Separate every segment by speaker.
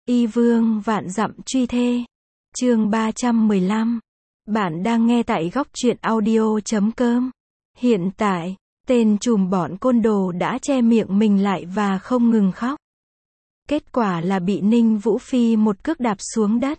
Speaker 1: Y vương vạn dặm truy thê. Chương 315. Bạn đang nghe tại góc truyện audio.com. Hiện tại, tên trùm bọn côn đồ đã che miệng mình lại và không ngừng khóc. Kết quả là bị Ninh Vũ Phi một cước đạp xuống đất.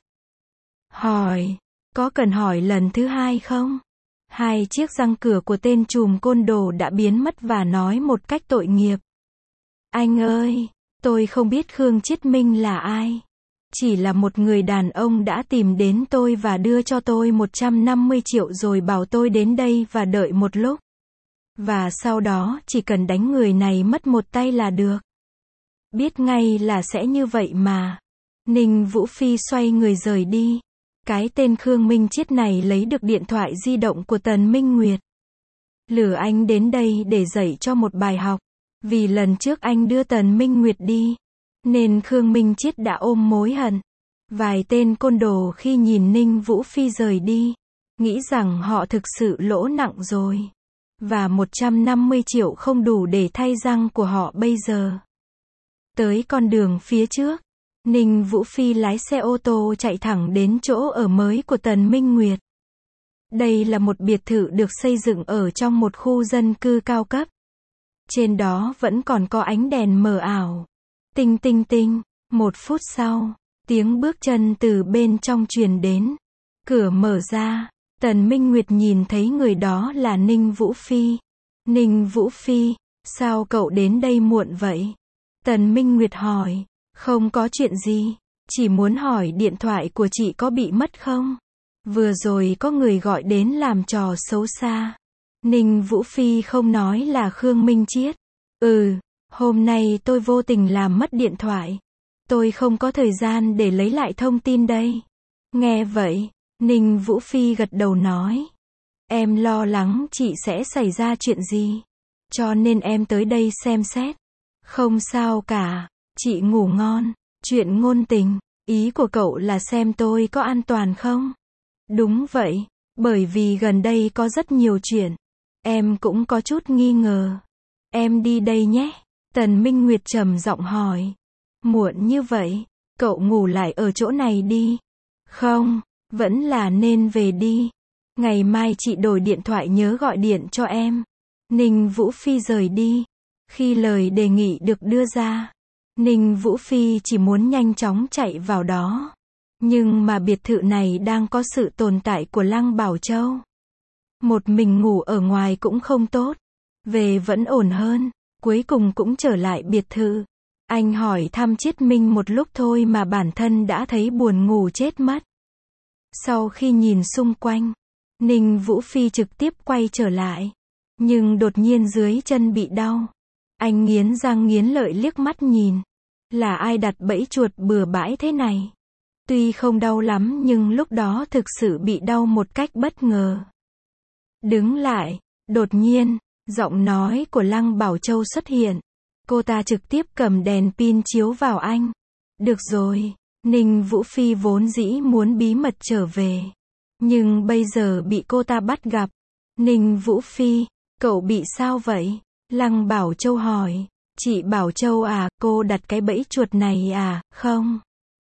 Speaker 1: Hỏi, có cần hỏi lần thứ hai không? Hai chiếc răng cửa của tên trùm côn đồ đã biến mất và nói một cách tội nghiệp. Anh ơi, tôi không biết Khương Chiết Minh là ai. Chỉ là một người đàn ông đã tìm đến tôi và đưa cho tôi 150 triệu rồi bảo tôi đến đây và đợi một lúc. Và sau đó chỉ cần đánh người này mất một tay là được. Biết ngay là sẽ như vậy mà. Ninh Vũ Phi xoay người rời đi. Cái tên Khương Minh Chiết này lấy được điện thoại di động của Tần Minh Nguyệt. Lừa anh đến đây để dạy cho một bài học. Vì lần trước anh đưa Tần Minh Nguyệt đi, nên Khương Minh Chiết đã ôm mối hận. Vài tên côn đồ khi nhìn Ninh Vũ Phi rời đi, nghĩ rằng họ thực sự lỗ nặng rồi. Và 150 triệu không đủ để thay răng của họ bây giờ. Tới con đường phía trước, Ninh Vũ Phi lái xe ô tô chạy thẳng đến chỗ ở mới của Tần Minh Nguyệt. Đây là một biệt thự được xây dựng ở trong một khu dân cư cao cấp. Trên đó vẫn còn có ánh đèn mờ ảo. Tinh tinh tinh, 1 phút sau, tiếng bước chân từ bên trong truyền đến. Cửa mở ra, Tần Minh Nguyệt nhìn thấy người đó là Ninh Vũ Phi. Ninh Vũ Phi, sao cậu đến đây muộn vậy? Tần Minh Nguyệt hỏi, không có chuyện gì, chỉ muốn hỏi điện thoại của chị có bị mất không? Vừa rồi có người gọi đến làm trò xấu xa. Ninh Vũ Phi không nói là Khương Minh Chiết. Hôm nay tôi vô tình làm mất điện thoại. Tôi không có thời gian để lấy lại thông tin đây. Nghe vậy, Ninh Vũ Phi gật đầu nói. Em lo lắng chị sẽ xảy ra chuyện gì. Cho nên em tới đây xem xét. Không sao cả, chị ngủ ngon. Chuyện ngôn tình, ý của cậu là xem tôi có an toàn không? Đúng vậy, bởi vì gần đây có rất nhiều chuyện. Em cũng có chút nghi ngờ. Em đi đây nhé. Tần Minh Nguyệt trầm giọng hỏi. Muộn như vậy, cậu ngủ lại ở chỗ này đi. Không, vẫn là nên về đi. Ngày mai chị đổi điện thoại nhớ gọi điện cho em. Ninh Vũ Phi rời đi. Khi lời đề nghị được đưa ra, Ninh Vũ Phi chỉ muốn nhanh chóng chạy vào đó. Nhưng mà biệt thự này đang có sự tồn tại của Lăng Bảo Châu. Một mình ngủ ở ngoài cũng không tốt. Về vẫn ổn hơn. Cuối cùng cũng trở lại biệt thự. Anh hỏi thăm Chiết Minh một lúc thôi mà bản thân đã thấy buồn ngủ chết mất. Sau khi nhìn xung quanh, Ninh Vũ Phi trực tiếp quay trở lại. Nhưng đột nhiên dưới chân bị đau. Anh nghiến răng nghiến lợi liếc mắt nhìn. Là ai đặt bẫy chuột bừa bãi thế này? Tuy không đau lắm nhưng lúc đó thực sự bị đau một cách bất ngờ. Đứng lại, đột nhiên, giọng nói của Lăng Bảo Châu xuất hiện. Cô ta trực tiếp cầm đèn pin chiếu vào anh. Được rồi, Ninh Vũ Phi vốn dĩ muốn bí mật trở về. Nhưng bây giờ bị cô ta bắt gặp. Ninh Vũ Phi, cậu bị sao vậy? Lăng Bảo Châu hỏi. Chị Bảo Châu à, cô đặt cái bẫy chuột này à, không?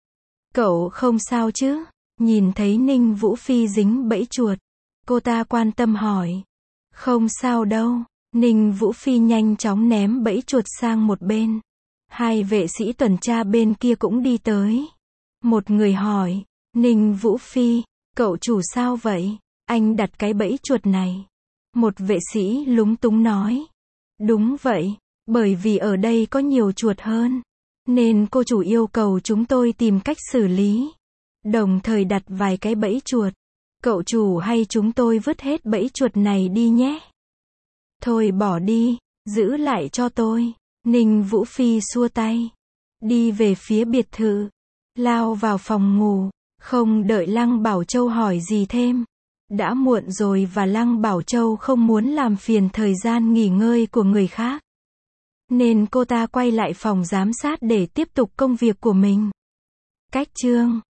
Speaker 1: Cậu không sao chứ? Nhìn thấy Ninh Vũ Phi dính bẫy chuột. Cô ta quan tâm hỏi. Không sao đâu. Ninh Vũ Phi nhanh chóng ném bẫy chuột sang một bên. Hai vệ sĩ tuần tra bên kia cũng đi tới. Một người hỏi. Ninh Vũ Phi, cậu chủ sao vậy? Anh đặt cái bẫy chuột này. Một vệ sĩ lúng túng nói. Đúng vậy, bởi vì ở đây có nhiều chuột hơn. Nên cô chủ yêu cầu chúng tôi tìm cách xử lý. Đồng thời đặt vài cái bẫy chuột. Cậu chủ hay chúng tôi vứt hết bẫy chuột này đi nhé. Thôi bỏ đi, giữ lại cho tôi. Ninh Vũ Phi xua tay. Đi về phía biệt thự. Lao vào phòng ngủ. Không đợi Lăng Bảo Châu hỏi gì thêm. Đã muộn rồi và Lăng Bảo Châu không muốn làm phiền thời gian nghỉ ngơi của người khác. Nên cô ta quay lại phòng giám sát để tiếp tục công việc của mình. Cách chương